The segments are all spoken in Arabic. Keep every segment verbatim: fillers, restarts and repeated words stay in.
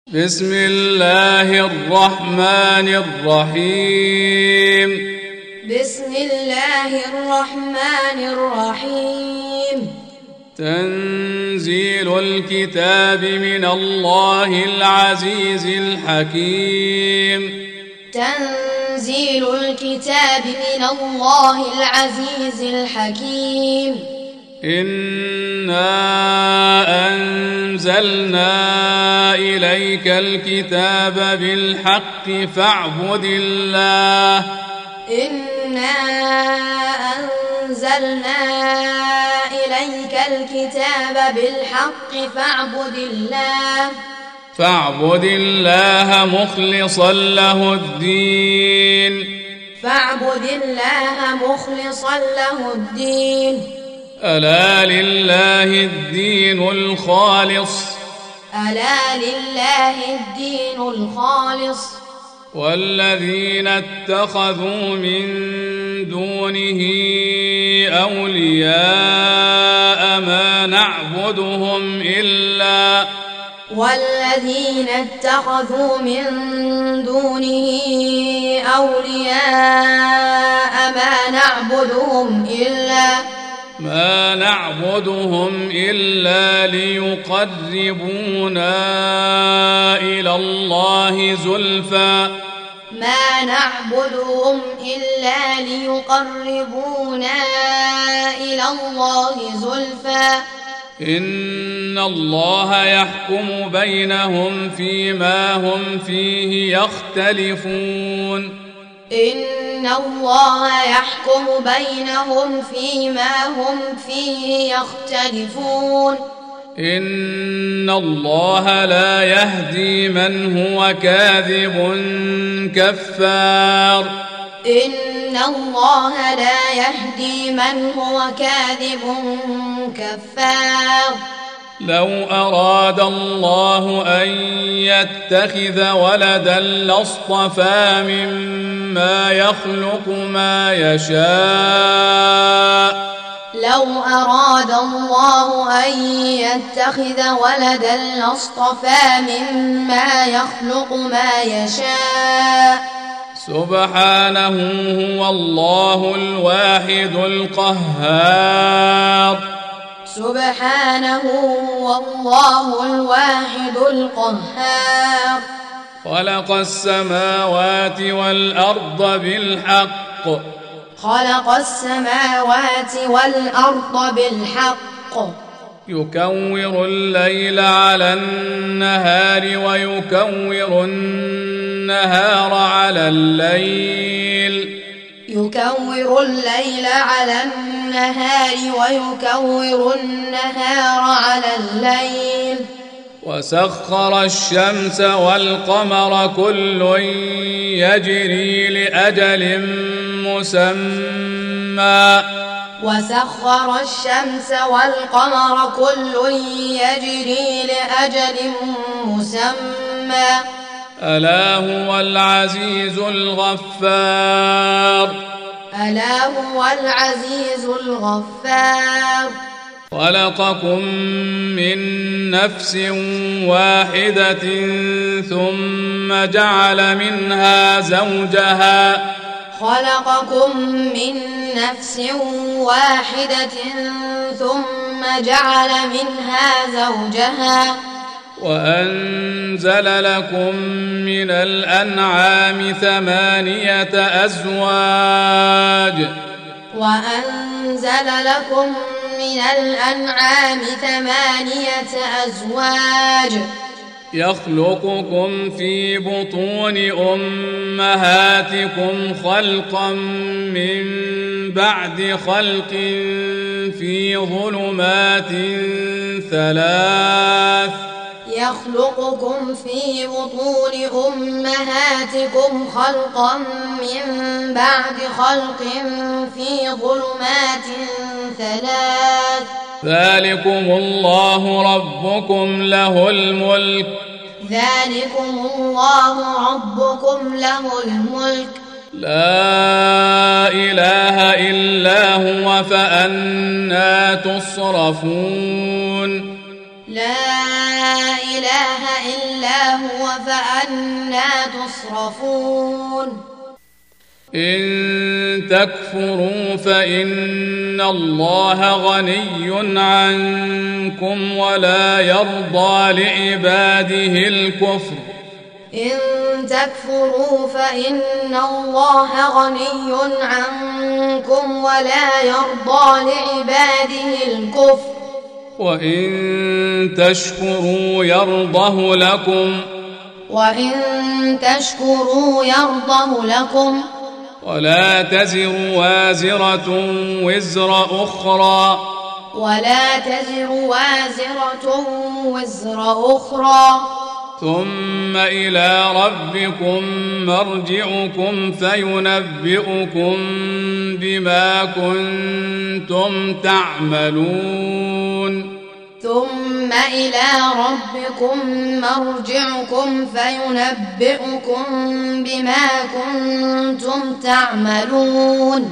بسم الله الرحمن الرحيم بسم الله الرحمن الرحيم تنزيل الكتاب من الله العزيز الحكيم تنزيل الكتاب من الله العزيز الحكيم إنا أنزلنا إليك الكتاب بالحق فاعبد الله إنا أنزلنا إليك الكتاب بالحق فاعبد الله فاعبد الله مخلصا له الدين فاعبد الله مخلصا له الدين ألا لله الدين الخالص ألا لله الدين الخالص والذين اتخذوا من دونه أولياء ما نعبدهم إلا والذين اتخذوا من دونه أولياء ما نعبدهم إلا ما نعبدهم إلا ليقربونا إلى الله زلفى ما نعبدهم إلا ليقربونا إلى الله زلفى إن الله يحكم بينهم فيما هم فيه يختلفون إن الله يحكم بينهم فيما هم فيه يختلفون إن الله لا يهدي من هو كاذب كفار إن الله لا يهدي من هو كاذب كفار لو أراد الله أن يتخذ ولدا لاصطفى مما يخلق ما يشاء لو أراد الله أن يتخذ ولدا لاصطفى مما يخلق ما يشاء سبحانه هو الله الواحد القهار سبحانه والله الواحد القهار خلق السماوات والأرض بالحق خلق السماوات والأرض بالحق يكور الليل على النهار ويكور النهار على الليل يكور الليل على النهار ويكور النهار على الليل وسخر الشمس والقمر كل يجري لأجل مسمى وسخر الشمس والقمر كل يجري لأجل مسمى ألا هو العزيز الغفار ألا هو العزيز الغفار خلقكم من نفس واحدة ثم جعل منها زوجها خلقكم من نفس واحدة ثم جعل منها زوجها وأنزل لكم من الأنعام ثمانية أزواج وأنزل لكم من الأنعام ثمانية أزواج يخلقكم في بطون أمهاتكم خلقا من بعد خلق في ظلمات ثلاث يخلقكم في بطون أمهاتكم خلقا من بعد خلق في ظلمات ثلاث ذلكم الله ربكم له الملك ذلكم الله ربكم له الملك لا إله إلا هو فأنى تصرفون لا إله إلا هو فأنى تصرفون إن تكفروا فإن الله غني عنكم ولا يرضى لعباده الكفر إن تكفروا فإن الله غني عنكم ولا يرضى لعباده الكفر وإن تشكروا يرضه لكم وإن تشكروا يرضه لكم ولا تزر وازرة وزر أخرى ولا تزر وازرة وزر أخرى ثم إلى ربكم مرجعكم فينبئكم بما كنتم تعملون ثم إلى ربكم مرجعكم فينبئكم بما كنتم تعملون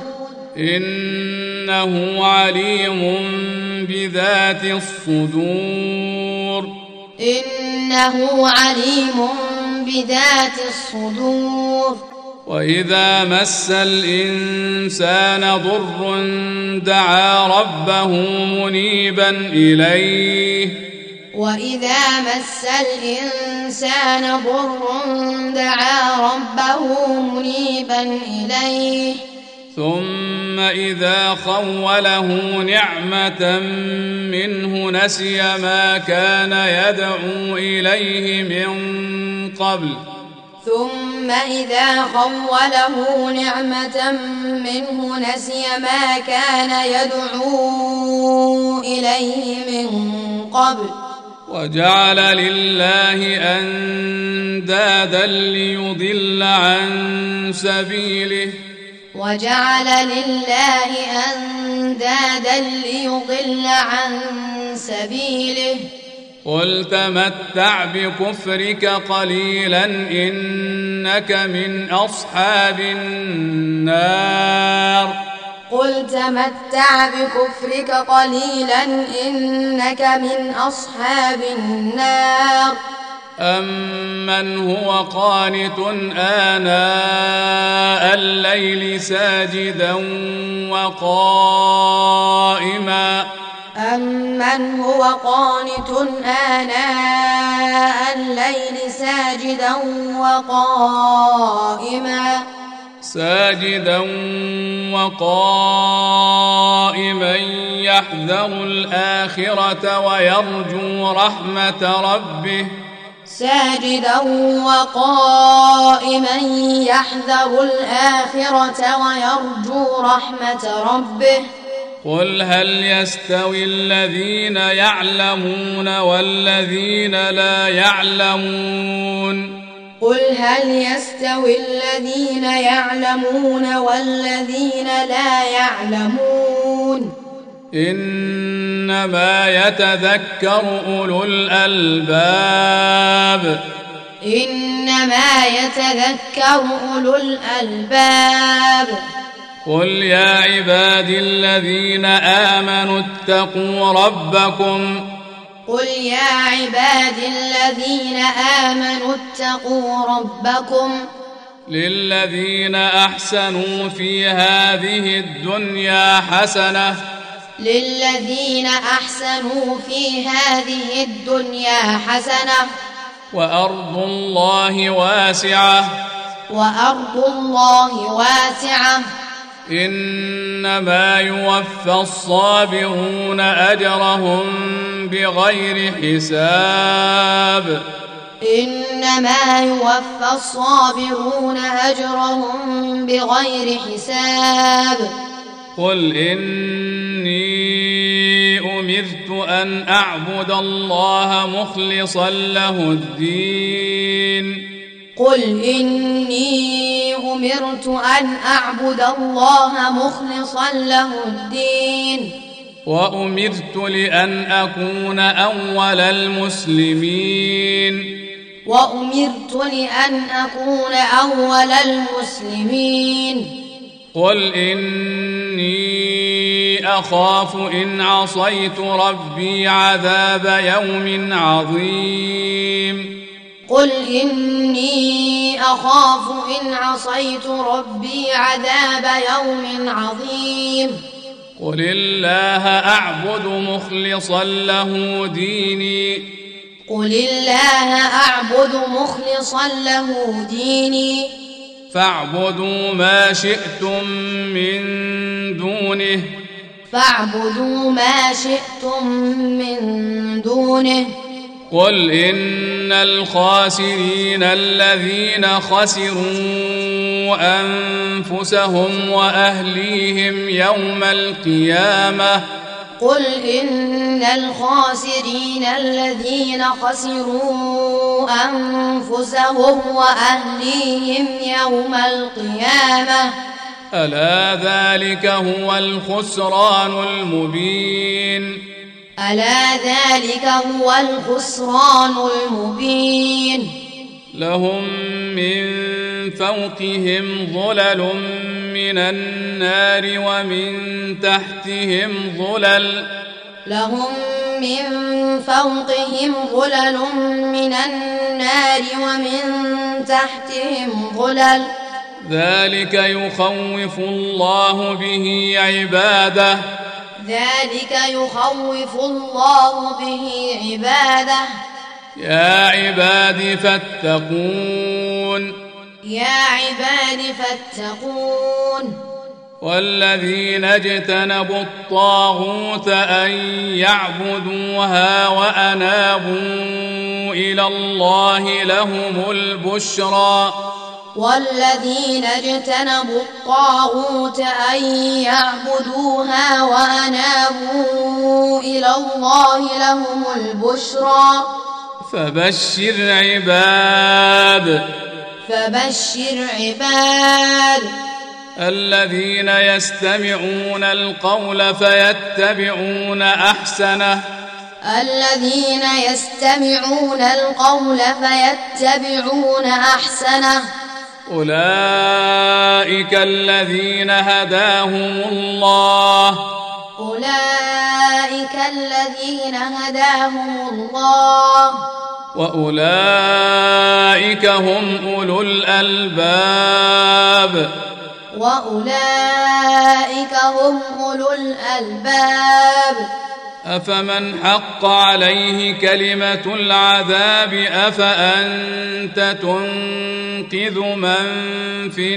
إنه عليم بذات الصدور إنه عليم بذات الصدور وإذا مس الإنسان ضر دعا ربه منيبا إليه وإذا مس الإنسان ضر دعا ربه منيبا إليه ثم إذا خوله نعمة منه نسي ما كان يدعو إليه من قبل ثم إذا خوله نعمة منه نسي ما كان يدعو إليه من قبل وجعل لله أندادا ليضل عن سبيله وجعل لله أندادا ليضل عن سبيله قل تمتع بكفرك قليلا إنك من أصحاب النار قل تمتع بكفرك قليلا إنك من أصحاب النار أمن هو قانت آناء الليل ساجدا وقائما أمن هو قانت آناء الليل ساجدا وقائما ساجدا وقائما يحذر الآخرة ويرجو رحمة ربه ساجدا وقائما يحذر الآخرة ويرجو رحمة ربه قل هل يستوي الذين يعلمون والذين لا يعلمون قل هل يستوي الذين يعلمون والذين لا يعلمون إنما يتذكر أولو الألباب إنما يتذكر أولو الألباب قل يا عبادي الذين آمنوا اتقوا ربكم قل يا عبادي الذين آمنوا اتقوا ربكم للذين أحسنوا في هذه الدنيا حسنة للذين أحسنوا في هذه الدنيا حسنة وأرض الله واسعة وأرض الله واسعة إنما يوفى الصابرون أجرهم بغير حساب إنما يوفى الصابرون أجرهم بغير حساب قل إني أمرت أن أعبد الله مخلصا له الدين قل إني أمرت أن أعبد الله مخلصا له الدين وأمرت لأن أكون أول المسلمين وأمرت لأن أكون أول المسلمين قل إني أخاف إن عصيت ربي عذاب يوم عظيم قل إني أخاف إن عصيت ربي عذاب يوم عظيم قل الله أعبد مخلصا له ديني قل الله أعبد مخلصا له ديني فاعبدوا ما شئتم من دونه فاعبدوا ما شئتم من دونه قل إن الخاسرين الذين خسروا أنفسهم وأهليهم يوم القيامة قل إن الخاسرين الذين خسروا أنفسهم وأهليهم يوم القيامة ألا ذلك هو الخسران المبين ألا ذلك هو الخسران المبين لهم من فوقهم ظلل من النار ومن تحتهم ظلل لهم من فوقهم ظلل من النار ومن تحتهم ظلل ذلك يخوف الله به عباده ذلك يخوف الله به عباده يا عباد فاتقون يا عباد فاتقون والذين اجتنبوا الطاغوت أن يعبدوها وأنابوا إلى الله لهم البشرى والذين اجتنبوا الطاغوت أن يعبدوها وأنابوا إلى الله لهم البشرى فبشر عباد فبشر عباد الذين يستمعون القول فيتبعون أحسنه الذين يستمعون القول فيتبعون أحسنه أولئك الذين هداهم الله أولئك الذين هداهم الله وأولئك هم أولو الألباب وأولئك هم أولو الألباب أفمن حق عليه كلمة العذاب أفأنت تنقذ من في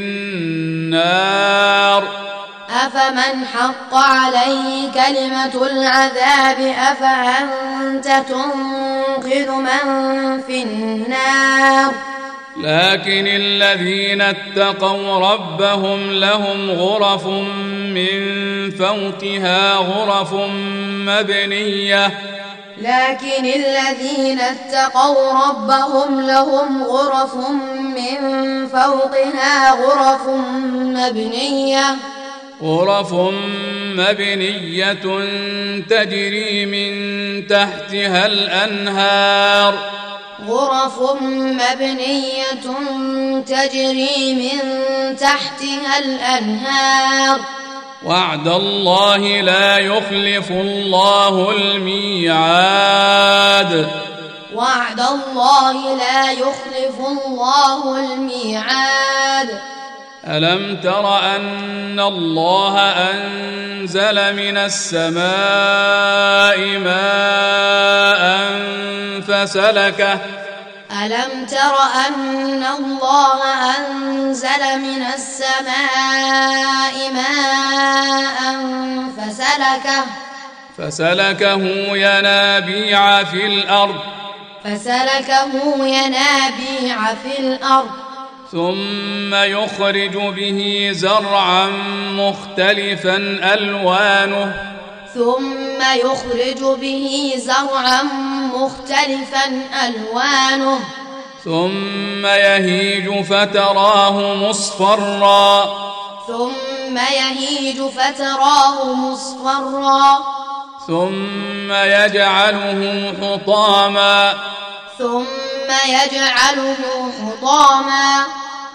النار أفمن حق عليه كلمة العذاب أفأنت تنقذ من في النار لكن الذين اتقوا ربهم لهم غرف من فوقها غرف مبنية لكن الذين اتقوا ربهم لهم غرف من فوقها غرف مبنية غرف مبنية تجري من تحتها الأنهار غرف مبنية تجري من تحتها الأنهار وعد الله لا يخلف الله الميعاد وعد الله لا يخلف الله الميعاد ألم تر أن الله أنزل من السماء ماء فسلكه ألم تر أن الله أنزل من السماء ماء فسلكه فسلكه ينابيع في الأرض فسلكه ينابيع في الأرض ثم يخرج به زرعا مختلفا ألوانه ثم يخرج به زرعا مختلفا ألوانه ثم يهيج فتراه مصفرا ثم يهيج فتراه مصفرا ثم يجعله حطاما ثم يجعله حطاما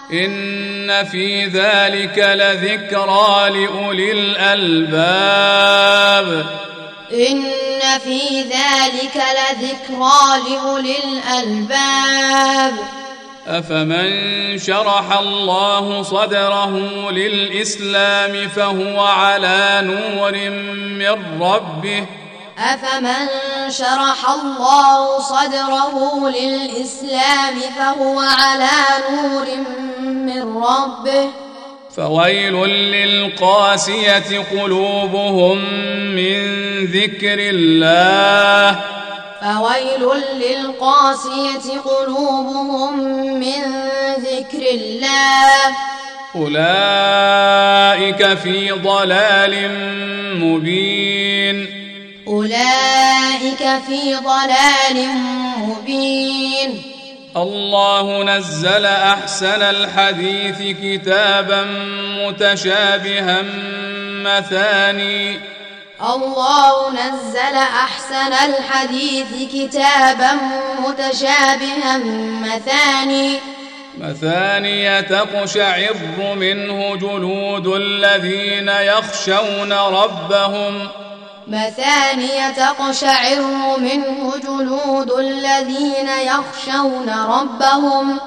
إن في ذلك لذكرى لأولي الألباب إن في ذلك لذكرى لأولي الألباب أفمن شرح الله صدره للإسلام فهو على نور من ربه أفمن شرح الله صدره للإسلام فهو على نور من ربه فويل للقاسية قلوبهم من ذكر الله فويل للقاسية قلوبهم من ذكر الله أولئك في ضلال مبين أولئك في ضلال مبين الله نزل أحسن الحديث كتابا متشابها مثاني الله نزل أحسن الحديث كتابا متشابها مثاني مثاني تقشعر منه جلود الذين يخشون ربهم مثاني تقشعر منه جلود الذين يخشون ربهم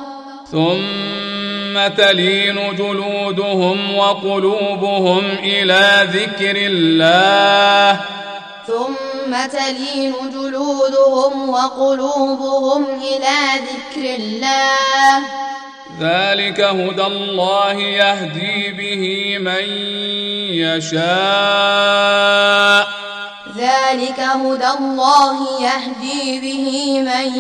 ثم تلين جلودهم وقلوبهم إلى ذكر الله ثم تلين جلودهم وقلوبهم إلى ذكر الله ذلك هدى الله يهدي به من يشاء ذلك هدى الله يهدي به من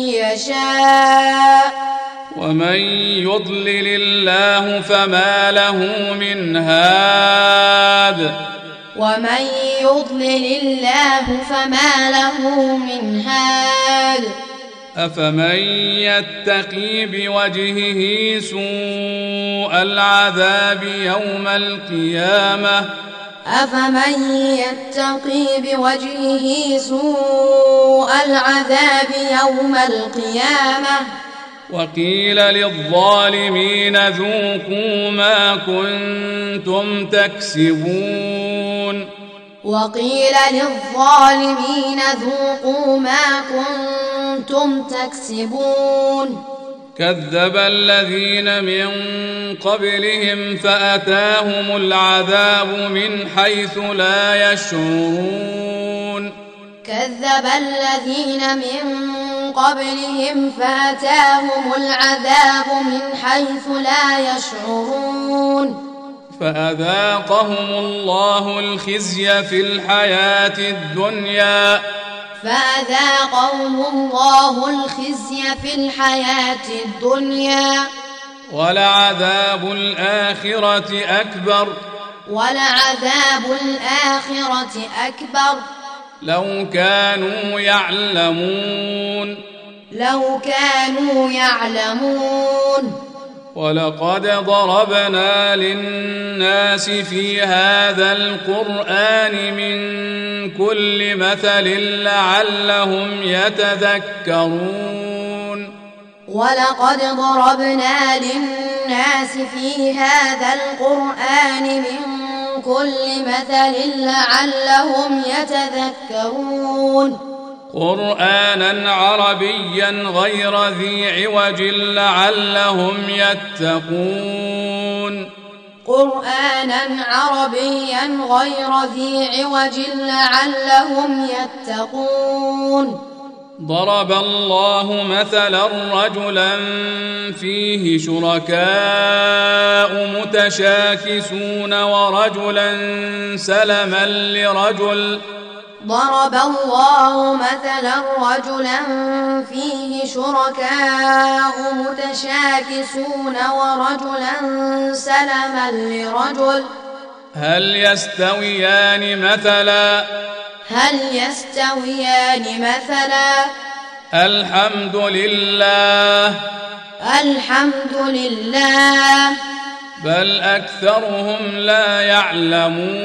يشاء ومن يضلل الله فما له من هاد ومن يضلل الله فما له من هاد أفمن يتقي بوجهه سوء العذاب يوم القيامة أفمن يتقي بوجهه سوء العذاب يوم القيامة وقيل للظالمين ذوقوا ما كنتم تكسبون وقيل للظالمين ذوقوا ما كنتم تكسبون كذب الذين من قبلهم فأتاهم العذاب من حيث لا يشعرون كذب الذين من قبلهم فأتاهم العذاب من حيث لا يشعرون فأذاقهم الله الخزي في الحياة الدنيا فأذاقهم الله الخزي في الحياة الدنيا ولعذاب الآخرة أكبر ولعذاب الآخرة أكبر لو كانوا يعلمون لو كانوا يعلمون ولقد ضربنا للناس في هذا القرآن من كل مثل لعلهم يتذكرون ولقد ضربنا للناس في هذا القرآن من كل مثل لعلهم يتذكرون قرآنا عربيا غير ذي عوج لعلهم يتقون قرآنا عربيا غير ذي عوج لعلهم يتقون ضرب الله مثلا رجلا فيه شركاء متشاكسون ورجلا سلما لرجل ضرب الله مثلا رجلا فيه شركاء متشاكسون ورجلا سلما لرجل هل يستويان مثلا هل يستويان مثلا الحمد لله الحمد لله بل أكثرهم لا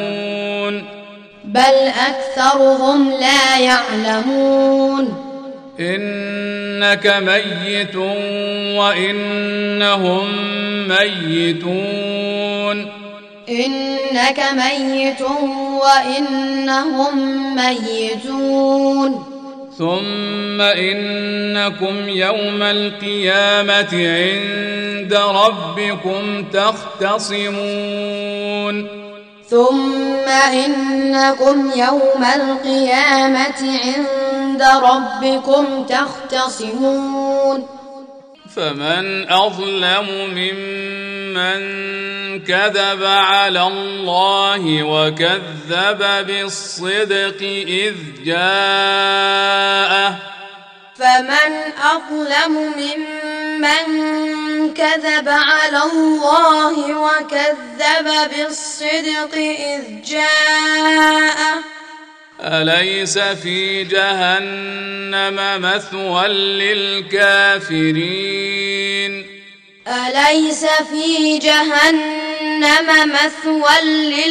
يعلمون بل أكثرهم لا يعلمون إنك ميت وإنهم ميتون إنك ميت وإنهم ميتون ثم إنكم يوم القيامة عند ربكم تختصمون ثم إنكم يوم القيامة عند ربكم تختصمون فمن أظلم ممن كذب على الله وكذب بالصدق إذ جاءه فمن أظلم ممن كذب على الله وكذب بالصدق إذ جاءه أليس في جهنم مثوى للكافرين أليس في جهنم مثوى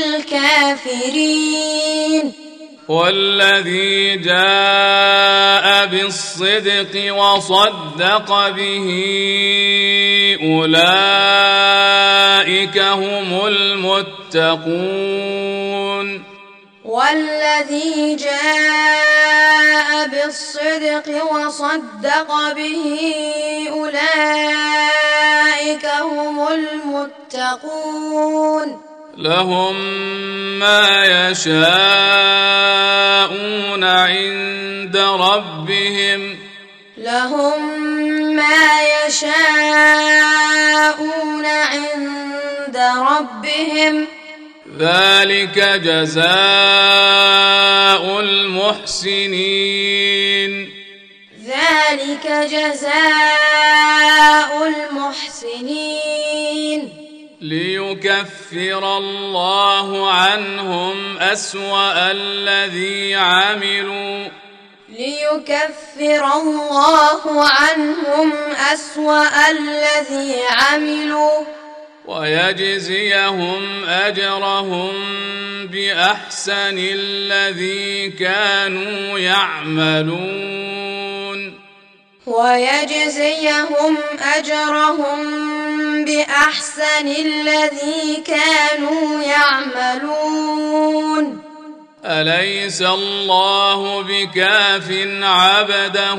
للكافرين والذي جاء بالصدق وصدق به أولئك هم المتقون والذي جاء بالصدق وصدق به أولئك هم المتقون لهم ما يشاءون عند ربهم لهم ما يشاءون عند ربهم ذلك جزاء المحسنين ذلك جزاء المحسنين ليكفر الله عنهم أسوأ الذي عملوا ليكفر الله عنهم أسوأ الذي عملوا ويجزيهم أجرهم بأحسن الذي كانوا يعملون ويجزيهم أجرهم بأحسن الذي كانوا يعملون أليس الله بكاف عبده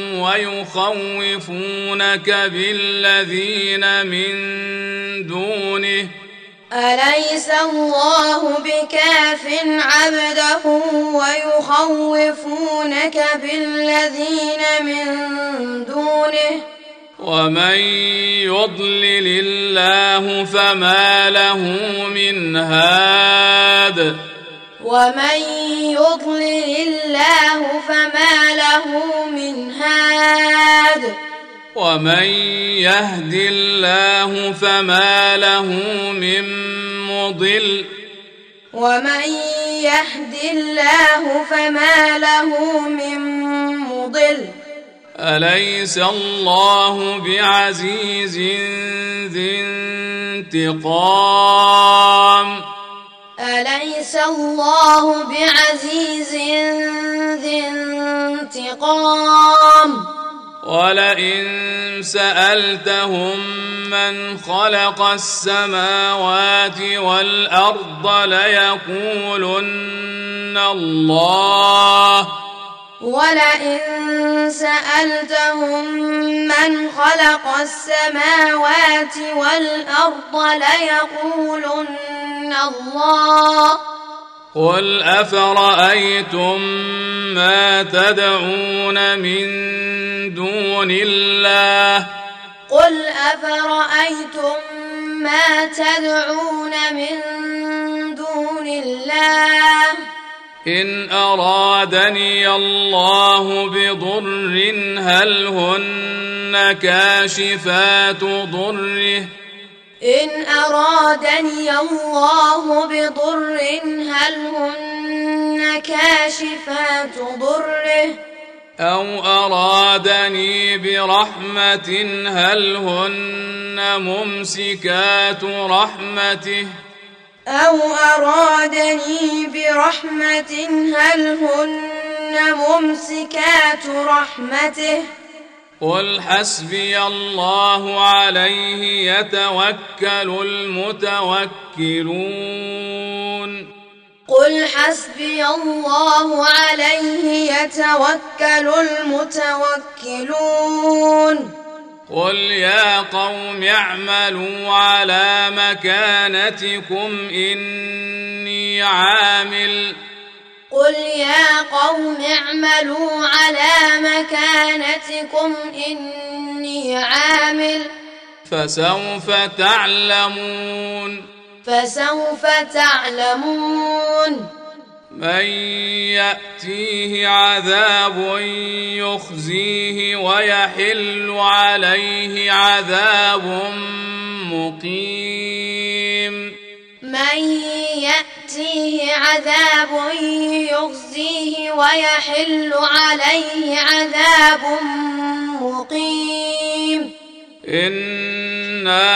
ويخوفونك بالذين من دونه أليس الله بكاف عبده ويخوفونك بالذين من دونه ومن يضلل الله فما له من هاد ومن يضلل الله فما له من هاد ومن يهد الله فما له من مضل ومن يهد الله فما له من مضل أليس الله بعزيز ذي انتقام أليس الله بعزيز ذي انتقام ولئن سألتهم من خلق السماوات والأرض ليقولن الله ولئن سألتهم من خلق السماوات والأرض ليقولن الله قل أفرأيتم ما تدعون من دون الله قل أفرأيتم ما تدعون من دون الله إن أرادني الله بضر هل هن كاشفات ضره إن أرادني الله بضر هل هن كاشفات ضره أو أرادني برحمة هل هن ممسكات رحمته أو أرادني برحمة هل هن ممسكات رحمته قل حسبي الله عليه يتوكل المتوكلون قل حسبي الله عليه يتوكل المتوكلون قل يا قوم اعملوا على مكانتكم إني عامل قل يا قوم اعملوا على مكانتكم إني عامل فسوف تعلمون فسوف تعلمون من يأتيه عذاب يخزيه ويحل عليه عذاب مقيم من يأتيه عذاب يخزيه ويحل عليه عذاب مقيم إنا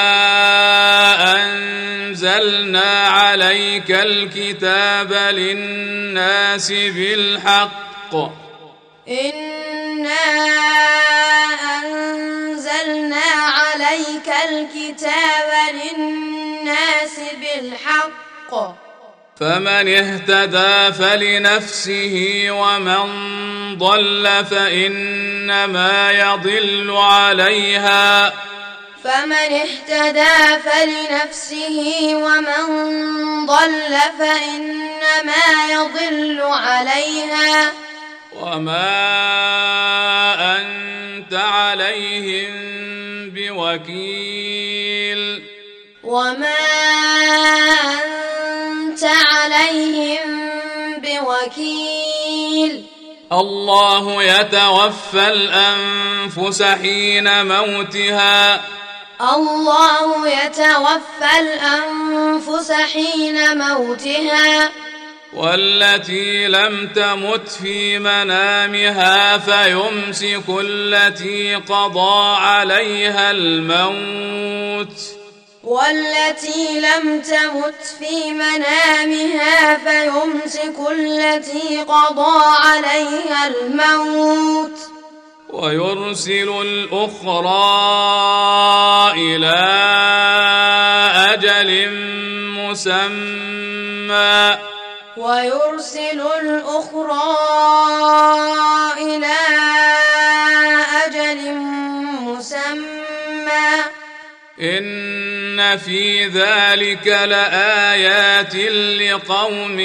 أنزلنا عليك الكتاب للناس بالحق إنا أنزلنا عليك الكتاب للناس بالحق فمن اهتدى فلنفسه ومن ضل فإنما يضل عليها فمن اهتدى فلنفسه ومن ضل فإنما يضل عليها وما أنت عليهم بوكيل وما أنت عليهم بوكيل الله يتوفى الأنفس حين موتها الله يتوفى الأنفس حين موتها والتي لم تمت في منامها فيمسك التي قضى عليها الموت والتي لم تمت في منامها فيمسك التي قضى عليها الموت ويرسل الأخرى إلى أجل مسمى ويرسل الأخرى إلى أجل مسمى إن في ذلك لآيات لقوم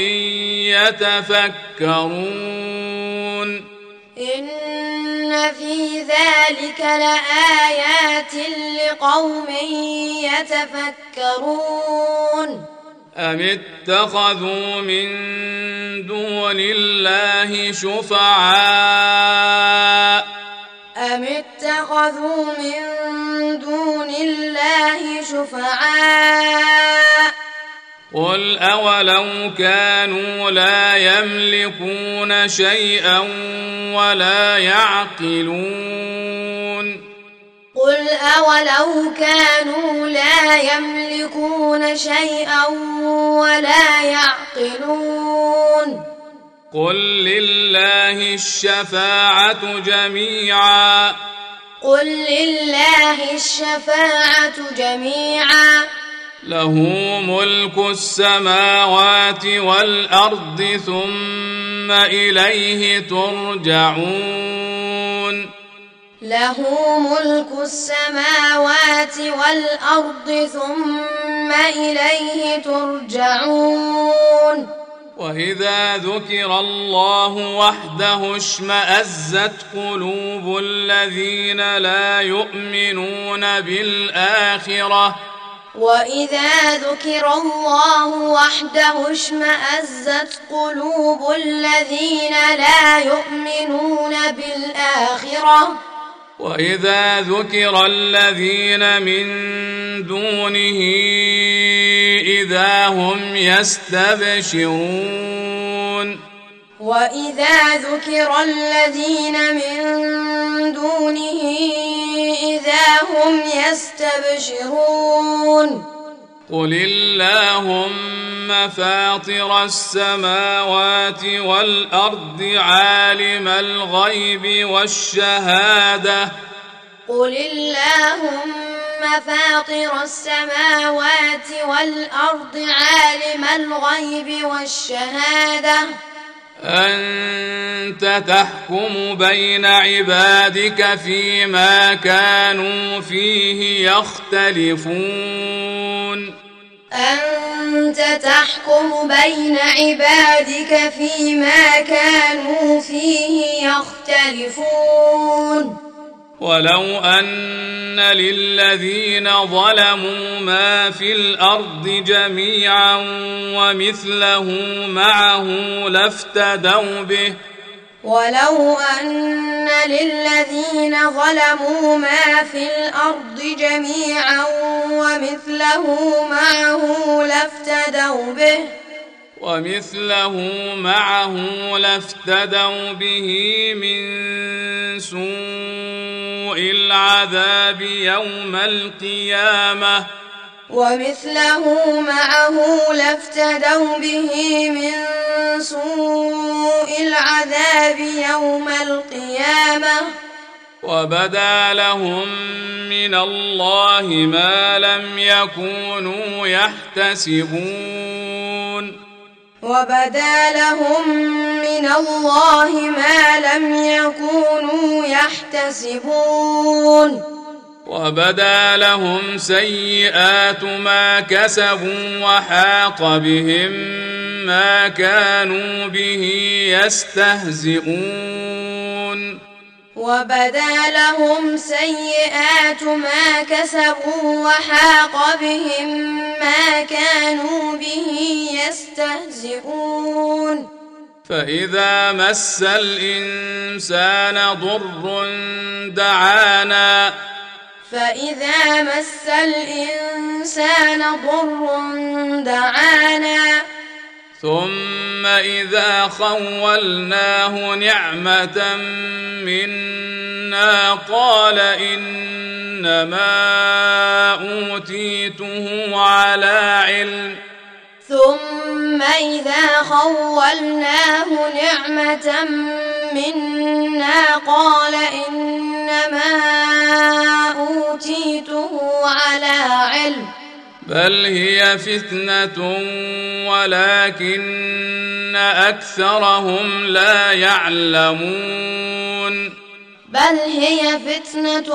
يتفكرون إن في ذلك لآيات لقوم يتفكرون أم اتخذوا من دون الله شفعاء أم اتخذوا من دون الله شفعاء قل أولو كانوا لا يملكون شيئا ولا يعقلون قل أولو كانوا لا يملكون شيئا ولا يعقلون قل لله الشفاعة جميعا قل لله الشفاعة جميعا له ملك السماوات والأرض ثم إليه ترجعون له ملك السماوات والأرض ثم إليه ترجعون وإذا ذكر الله وحده اشمأزت قلوب الذين لا يؤمنون بالآخرة وإذا ذكر الله وحده اشمأزت قلوب الذين لا يؤمنون بالآخرة وإذا ذكر الذين من دونه إذا هم يستبشرون وإذا ذكر الذين من دونه إذا هم يستبشرون قل اللهم فاطر السماوات والأرض عالم الغيب والشهادة قل اللهم فاطر السماوات والأرض عالم الغيب والشهادة أنت تحكم بين عبادك فيما كانوا فيه يختلفون أنت تحكم بين عبادك فيما كانوا فيه يختلفون ولو أن للذين ظلموا ما في الأرض جميعا ومثله معه لافتدوا به ولو أن للذين ظلموا ما في الأرض جميعا ومثله معه لافتدوا به ومثله معه لافتدوا به من سوء العذاب يوم القيامة ومثله معه لافتدوا به من سوء العذاب يوم القيامة وبدا لهم من الله ما لم يكونوا يحتسبون وبدا لهم من الله ما لم يكونوا يحتسبون وبدا لهم سيئات ما كسبوا وحاق بهم ما كانوا به يستهزئون وبدا لهم سيئات ما كسبوا وحاق بهم ما كانوا به يستهزئون فإذا مس الإنسان ضر دعانا فإذا مس الإنسان ضر دعانا ثم إذا خولناه نعمة منا قال إنما أوتيته على علم ثم إذا خولناه نعمة منا قال إنما أوتيته على علم بل هي فتنة ولكن أكثرهم لا يعلمون بل هي فتنة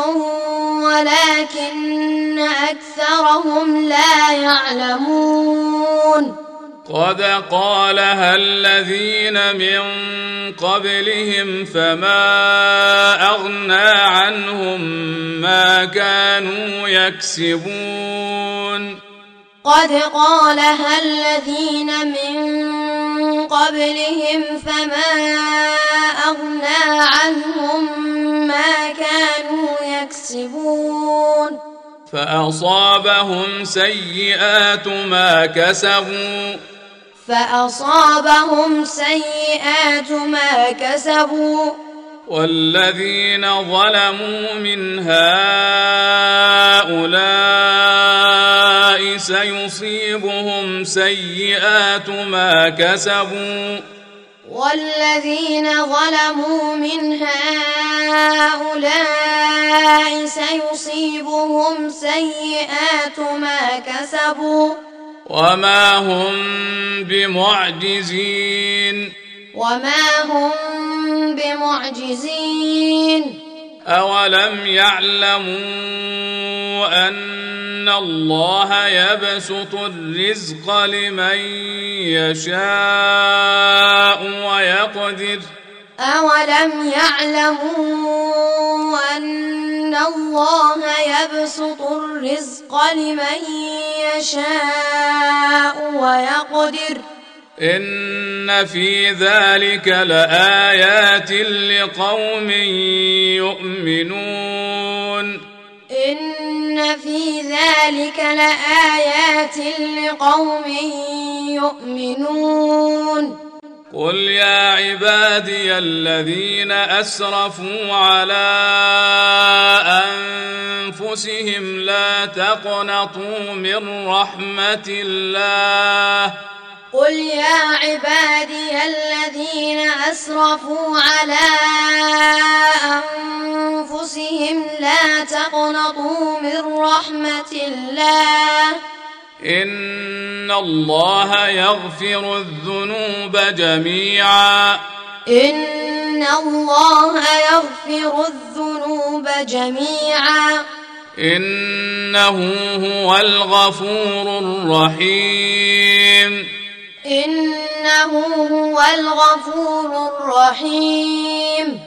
ولكن أكثرهم لا يعلمون قد قالها الذين من قبلهم فما أغنى عنهم ما كانوا يكسبون قد قالها الذين من قبلهم فما أغنى عنهم ما كانوا يكسبون فأصابهم سيئات ما كسبوا فأصابهم سيئات ما كسبوا والذين ظلموا من هؤلاء سيصيبهم سيئات ما كسبوا والذين ظلموا من هؤلاء سيصيبهم سيئات ما كسبوا وما هم بمعجزين وما هم بمعجزين أولم يعلموا أن الله يبسط الرزق لمن يشاء ويقدر أولم يعلموا أن الله يبسط الرزق لمن يشاء ويقدر إن في ذلك لآيات لقوم يؤمنون إن في ذلك لآيات لقوم يؤمنون قل يا عبادي الذين أسرفوا على أنفسهم لا تقنطوا من رحمة الله قل يا عبادي الذين أسرفوا على أنفسهم لا تقنطوا من رحمة الله إن الله يغفر الذنوب جميعا إن الله يغفر الذنوب جميعا إنه هو الغفور الرحيم إنه هو الغفور الرحيم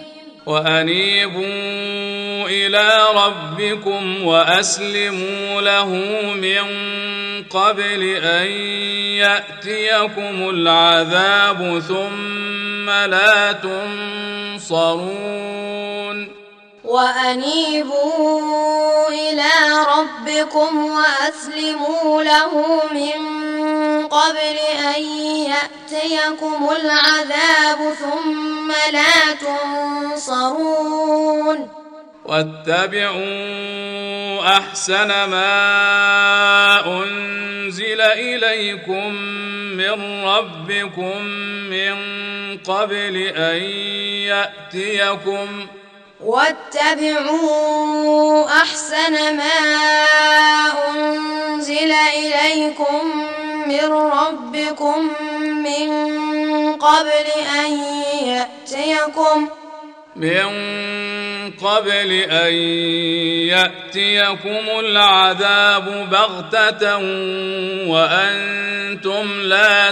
وأنيبوا إلى ربكم وأسلموا له من قبل أن يأتيكم العذاب ثم لا تنصرون وأنيبوا إلى ربكم وأسلموا له من قبل أن يأتيكم العذاب ثم لا تنصرون واتبعوا أحسن ما أنزل إليكم من ربكم من قبل أن يأتيكم واتبعوا أحسن ما أنزل إليكم من ربكم من قبل أن يأتيكم من قبل أن يأتيكم العذاب بغتة وأنتم لا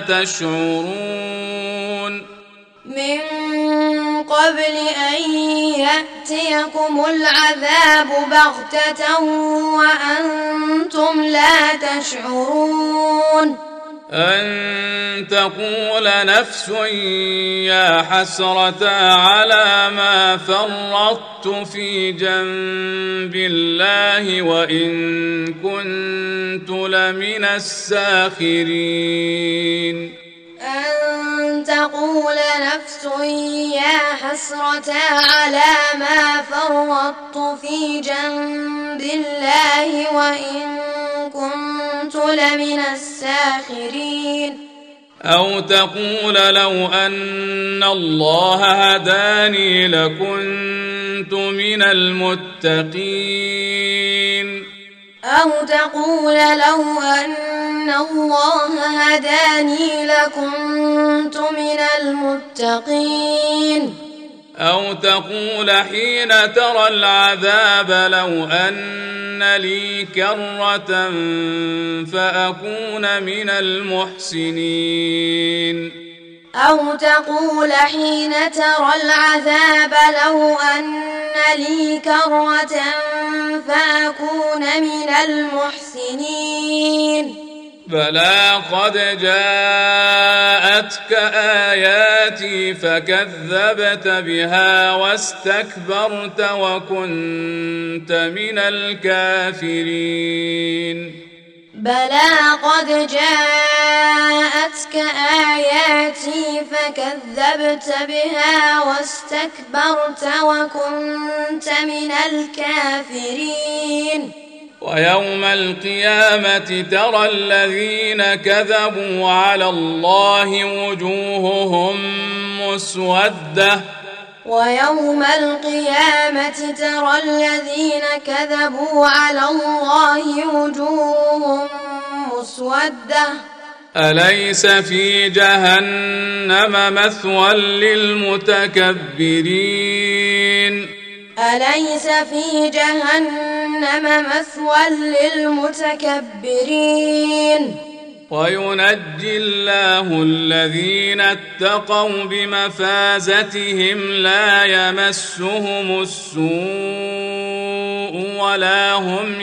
تشعرون من قبل أن يأتيكم العذاب بغتة وأنتم لا تشعرون أن تقول نفس يا حسرة على ما فرطت في جنب الله وإن كنت لمن الساخرين أن تقول نفس يا حسرة على ما فرطت في جنب الله وإن كنت لمن الساخرين أو تقول لو أن الله هداني لكنت من المتقين أو تقول لو أن الله هداني لكنت من المتقين أو تقول حين ترى العذاب لو أن لي كرة فأكون من المحسنين أو تقول حين ترى العذاب لو أن لي كرة فأكون من المحسنين بلى قد جاءتك آياتي فكذبت بها واستكبرت وكنت من الكافرين بلى قد جاءتك آياتي فكذبت بها واستكبرت وكنت من الكافرين ويوم القيامة ترى الذين كذبوا على الله وجوههم مسودة ويوم القيامة ترى الذين كذبوا على الله وجوههم مسودة أليس في جهنم مثوى للمتكبرين أليس في جهنم مثوى للمتكبرين وينجي الله الذين اتقوا بمفازتهم لا يمسهم السوء ولا هم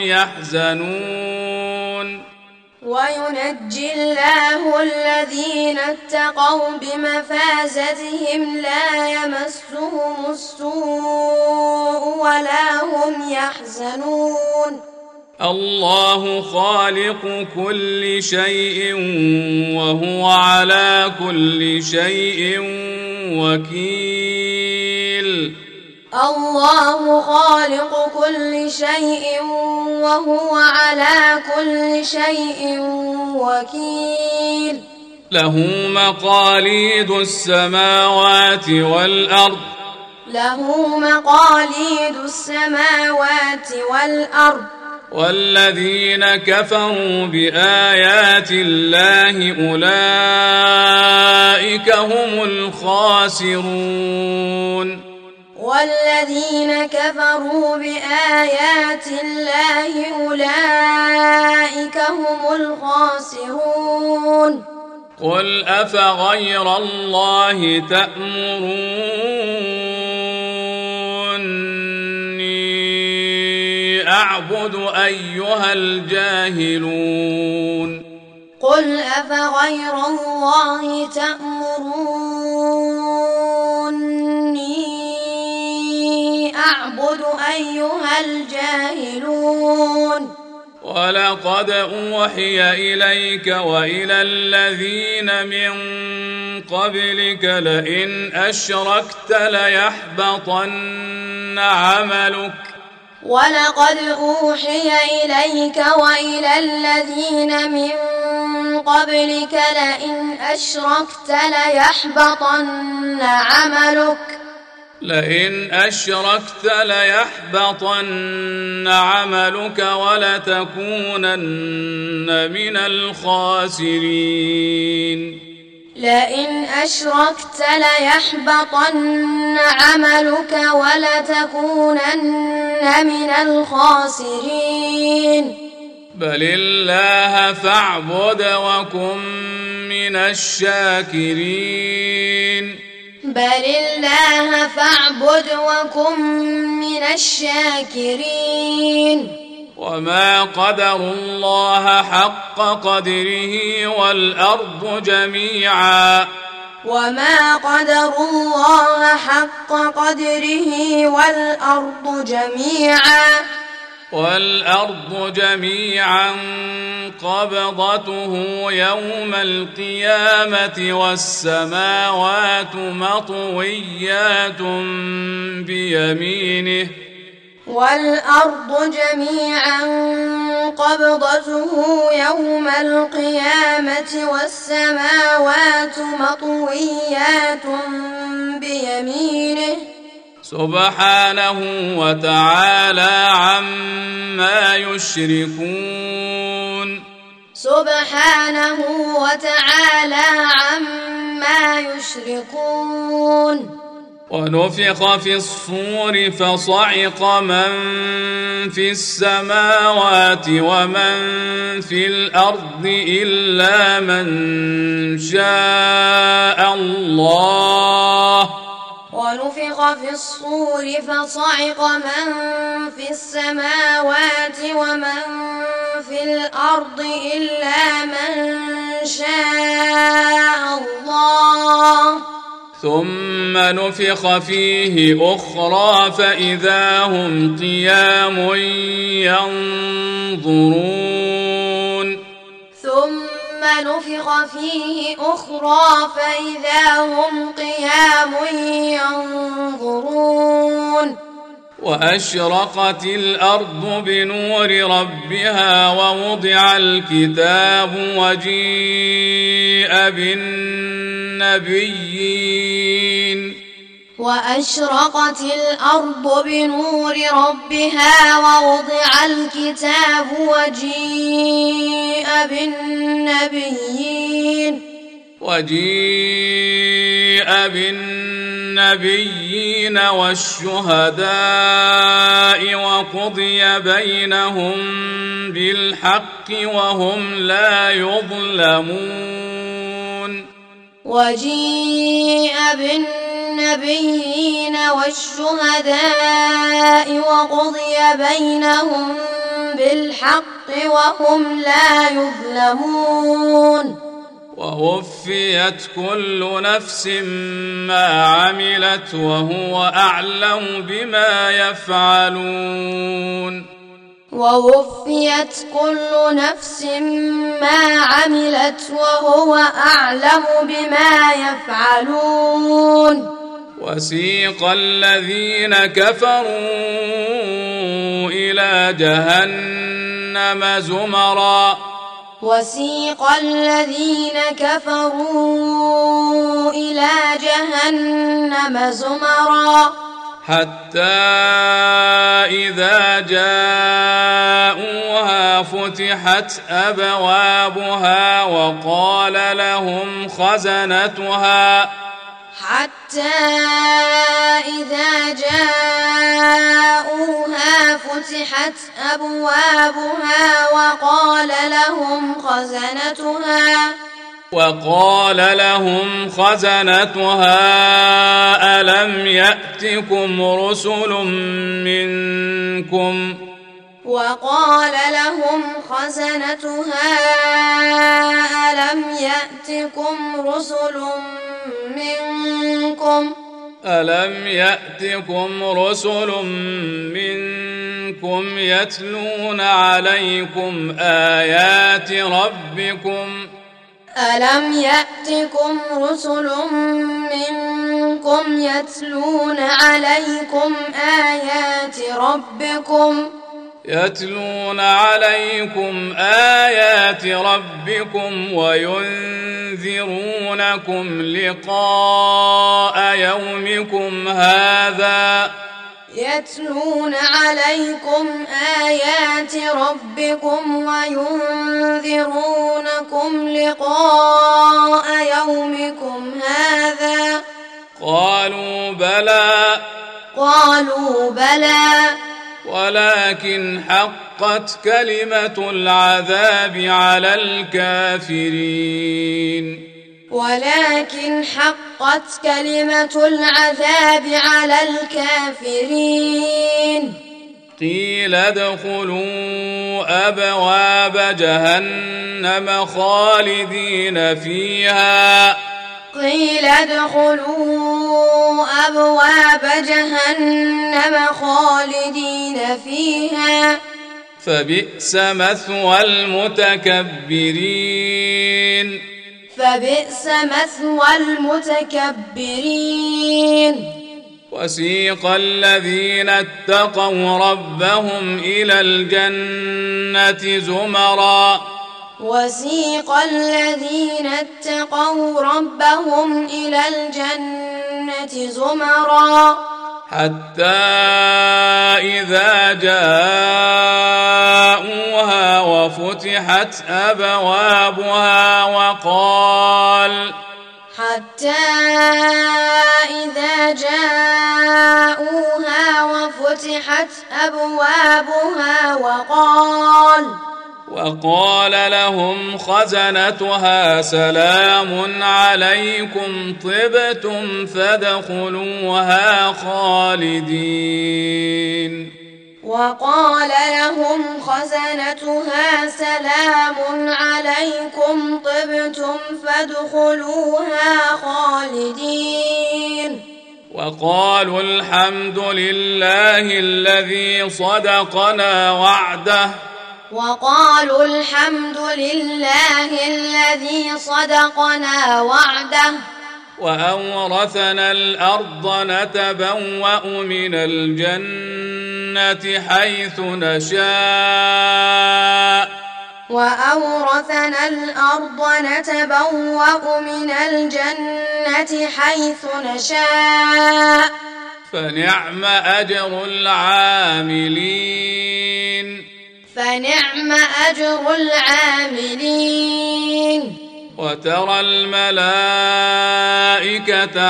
يحزنون وينجي الله الذين اتقوا بمفازتهم لا يمسهم السوء ولا هم يحزنون الله خالق كل شيء وهو على كل شيء وكيل. الله خالق كل شيء وهو على كل شيء وكيل. له مقاليد السماوات والأرض له مقاليد السماوات والأرض والذين كفروا بآيات الله أولئك هم الخاسرون. والذين كفروا بآيات الله أولئك هم الخاسرون. قل أفغير الله تأمروني أعبد أيها الجاهلون. قل أفغير الله تأمروني أعبد أيها الجاهلون. ولقد أوحي إليك وإلى الذين من قبلك لئن أشركت ليحبطن عملك. ولقد أوحي إليك وإلى الذين من قبلك لئن أشركت ليحبطن عملك. لئن أشركت ليحبطن عملك ولتكونن من الخاسرين. لئن أشركت ليحبطن عملك ولتكونن من الخاسرين. بل الله فاعبد وكن من الشاكرين. بل الله فاعبد وكن من الشاكرين. وما قدروا الله حق قدره والأرض جميعا. وما قدروا الله حق قدره والأرض جميعا. والأرض جميعا قبضته يوم القيامة والسماوات مطويات بيمينه. والأرض جميعا قبضته يوم القيامة والسماوات مطويات بيمينه. سبحانه وتعالى عما يشركون. سبحانه وتعالى عما يشركون. ونفخ في الصور فصعق من في السماوات ومن في الأرض إلا من شاء الله. ونفخ في الصور فصعق من في السماوات ومن في الأرض إلا من شاء الله. ثم نفخ فيه أخرى فإذا هم قيام ينظرون. ثم نفخ فيه أخرى فإذا هم قيام ينظرون. وأشرقت الأرض بنور ربها ووضع الكتاب وجيء بالنبيين. وأشرقت الأرض بنور ربها ووضع الكتاب وجيء بالنبيين. وجيء بالنبيين والشهداء وقضي بينهم بالحق وهم لا يظلمون. وجيء بالنبيين والشهداء وقضي بينهم بالحق وهم لا يظلمون. ووفيت كل نفس ما عملت وهو أعلم بما يفعلون. ووفيت كل نفس ما عملت وهو أعلم بما يفعلون. وسيق الذين كفروا إلى جهنم زمرا وسيق الذين كفروا إلى جهنم زمرا حتى إذا جاءوها فتحت أبوابها وقال لهم خزنتها حتى إذا جاءوها فتحت أبوابها وقال لهم خزنتها وقال لهم خزنتها ألم يأتكم رسل منكم وقال لهم خزنتها ألم يأتكم رسل منكم ألم يأتكم رسل منكم يتلون عليكم آيات ربكم ألم يأتكم رسل منكم يتلون عليكم آيات ربكم يتلون عليكم آيات ربكم وينذرونكم لقاء يومكم هذا يتلون عليكم آيات ربكم وينذرونكم لقاء يومكم هذا قالوا بلى قالوا بلى ولكن حقت كلمة العذاب على الكافرين ولكن حقت كلمة العذاب على الكافرين قيل ادخلوا أبواب جهنم خالدين فيها قيل ادخلوا أبواب جهنم خالدين فيها فبئس مثوى المتكبرين فبئس مثوى المتكبرين وسيق الذين اتقوا ربهم إلى الجنة زمرا وسيق الذين اتقوا ربهم إلى الجنة زمرا حتى إذا جاءوها وفتحت أبوابها وقال حتى إذا جاءوها وفتحت أبوابها وقال وقال لهم خزنتها سلام عليكم طبتم فادخلوها خالدين وقال لهم خزنتها سلام عليكم طبتم فادخلوها خالدين وقالوا الحمد لله الذي صدقنا وعده وقالوا الحمد لله الذي صدقنا وعده وأورثنا الأرض نتبوأ من الجنة حيث نشاء وأورثنا الأرض نتبوأ من الجنة حيث نشاء فنعم أجر العاملين فنعم أجر العاملين وترى الملائكة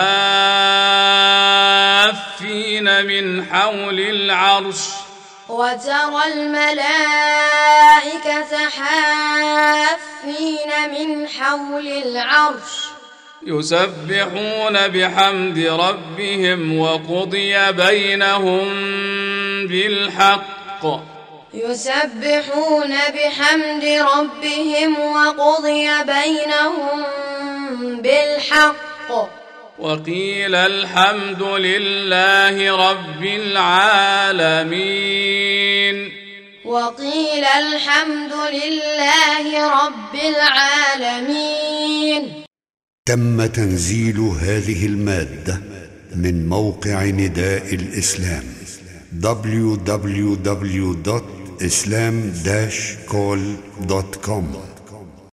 حافين من حول العرش وترى الملائكة حافين من حول العرش يسبحون بحمد ربهم وقضي بينهم بالحق يسبحون بحمد ربهم وقضي بينهم بالحق وقيل الحمد لله رب العالمين وقيل الحمد لله رب العالمين. تم تنزيل هذه المادة من موقع نداء الإسلام دبليو دبليو دبليو دوت إسلام داش كول دوت كوم.